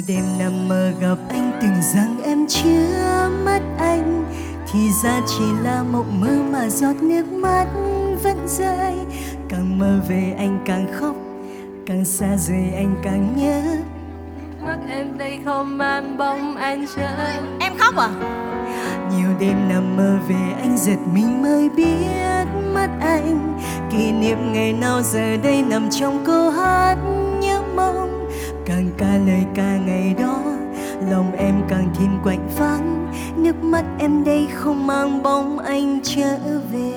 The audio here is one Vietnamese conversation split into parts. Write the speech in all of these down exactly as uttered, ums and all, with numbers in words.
đêm nằm mơ gặp anh, tưởng rằng em chưa mất anh, thì ra chỉ là mộng mơ mà giọt nước mắt vẫn rơi. Càng mơ về anh càng khóc, càng xa rời anh càng nhớ. Mắt em đây không mang bóng anh chờ. Em khóc à? Nhiều đêm nằm mơ về anh, giật mình mới biết mất anh. Kỷ niệm ngày nào giờ đây nằm trong câu hát nhớ mong. Càng ca lời ca ngày đó, lòng em càng thêm quạnh vắng. Nước mắt em đây không mang bóng anh trở về.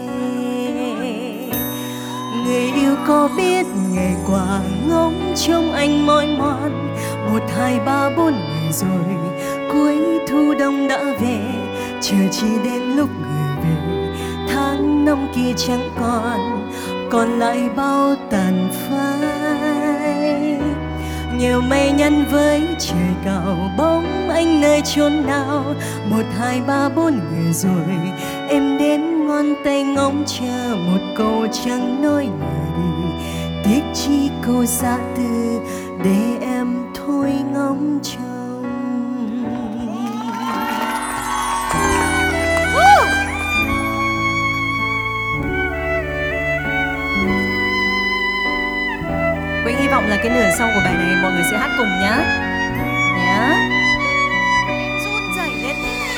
Người yêu có biết ngày qua ngóng trông anh mỏi mòn. Một hai ba bốn ngày rồi cuối thu đông đã về, chờ chỉ đến lúc người về. Tháng năm kia chẳng còn, còn lại bao tàn phai. Nhiều mây nhăn với trời cao, bóng anh nơi chốn nào. Một hai ba bốn ngày rồi em đến ngón tay ngóng chờ một câu chẳng nói người đi. Tiếc chi câu xa tư để em thôi ngóng trông. Quỳnh hy vọng là cái nửa sau của bài này mọi người sẽ hát cùng nhá. Nhá. Em run rẩy lên.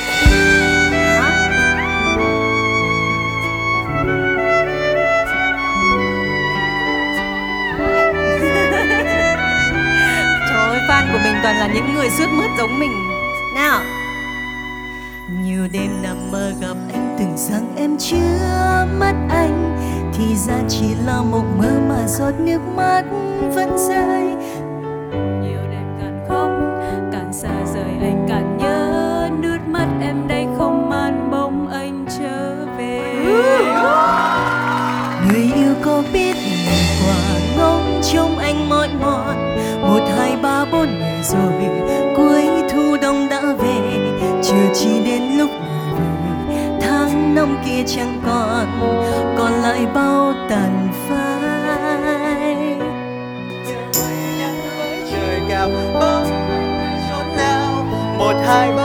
Trời ơi, fan của mình toàn là những người sướt mướt giống mình. Nào. Nhiều đêm nằm mơ gặp anh, tưởng rằng em chưa mất anh, thì ra chỉ là mộng mơ mà giọt nước mắt vẫn rơi. Nhiều đêm càng khóc, càng xa rời anh càng nhớ. Nước mắt em đây không mang bóng anh trở về. Người yêu có biết ngày qua ngóng trông anh mỏi mòn. Một hai ba bốn ngày rồi cuối thu đông đã về, chờ chỉ đến lúc người về. Tháng năm kia chẳng còn, còn lại bao tàn phai. Trời cao bóng chốn nào, một hai ba